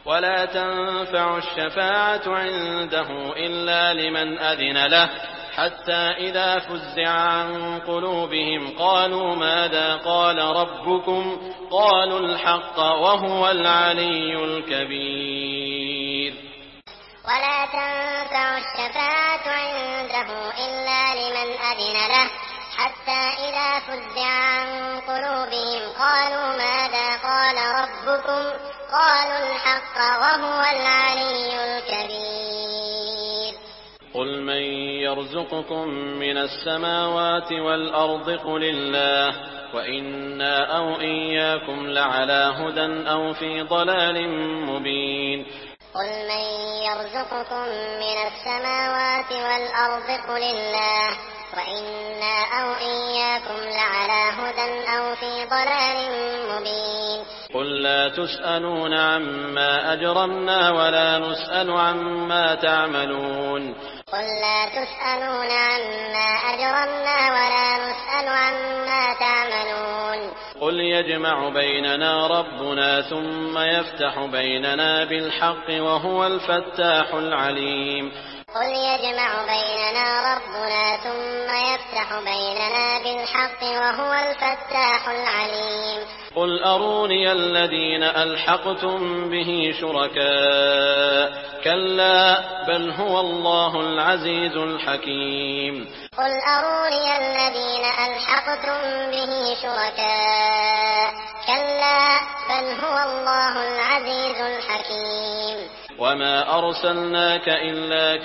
ولا تنفع الشفاعة عنده إلا لمن أذن له حتى إذا فزع عن قلوبهم قالوا ماذا قال ربكم قالوا الحق وهو العلي الكبير. ولا تنفع الشفاعة عنده إلا لمن أذن له حتى إذا فزع عن قلوبهم قالوا ماذا قال ربكم قالوا الحق وهو العلي الكبير. قل من يرزقكم من السماوات والأرض قل الله وإنا أو إياكم لعلى هدى أو في ضلال مبين. قل من يرزقكم من السماوات والأرض قل الله وإنا أو إياكم لعلى هدى أو في ضلال مبين. قل لا تسألون عما أجرمنا ولا نسأل عما تعملون. قل لا تسألون عما أجرمنا ولا نسأل عما تعملون. قل يجمع بيننا ربنا ثم يفتح بيننا بالحق وهو الفتاح العليم. قل يجمع بيننا ربنا ثم يفتح بيننا بالحق وهو الفتاح العليم. قل أروني الذين ألحقتم به شركاء كلا بل هو الله العزيز الحكيم. قل أروني الذين ألحقتم به شركاء كلا بل هو الله العزيز الحكيم. وما أرسلناك إلا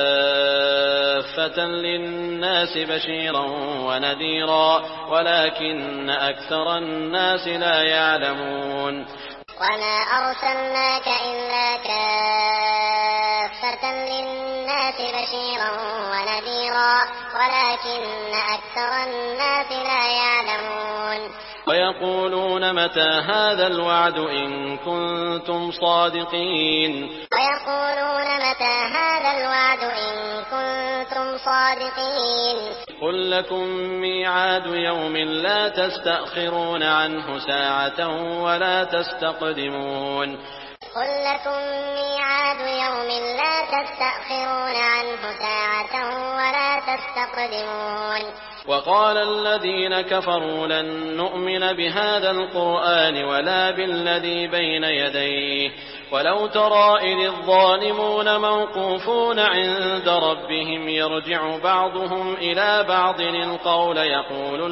كافة للناس بشيرا ونذيرا ولكن أكثر الناس لا يعلمون. وما أرسلناك إلا كافة للناس بشيرا ونذيرا ولكن أكثر الناس لا يعلمون. ويقولون متى هذا الوعد إن كنتم صادقين. ويقولون متى هذا الوعد إن كنتم صادقين. قل لكم ميعاد يوم لا تستأخرون عنه ساعة ولا تستقدمون. قل لكم ميعاد يوم لا تستأخرون عنه ساعة ولا تستقدمون. وقال الذين كفروا لن نؤمن بهذا القرآن ولا بالذي بين يديه ولو ترى إذ الظالمون موقوفون عند ربهم يرجع بعضهم إلى بعض القول يقول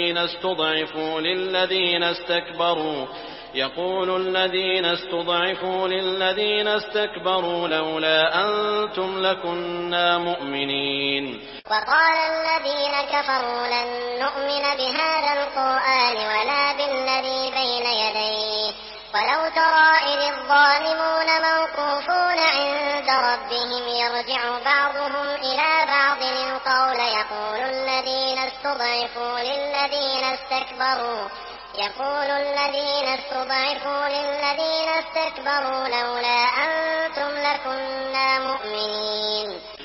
الذين استضعفوا للذين استكبروا لولا أنتم لكنا مؤمنين. وقال الذين كفروا لن نؤمن بهذا القرآن ولا بالذي بين يديه ولو ترى إذ الظالمون موقوفون عند ربهم يرجع بعضهم إلى بعض القول يقول الذين استضعفوا للذين استكبروا لولا أنتم لكنا مؤمنين.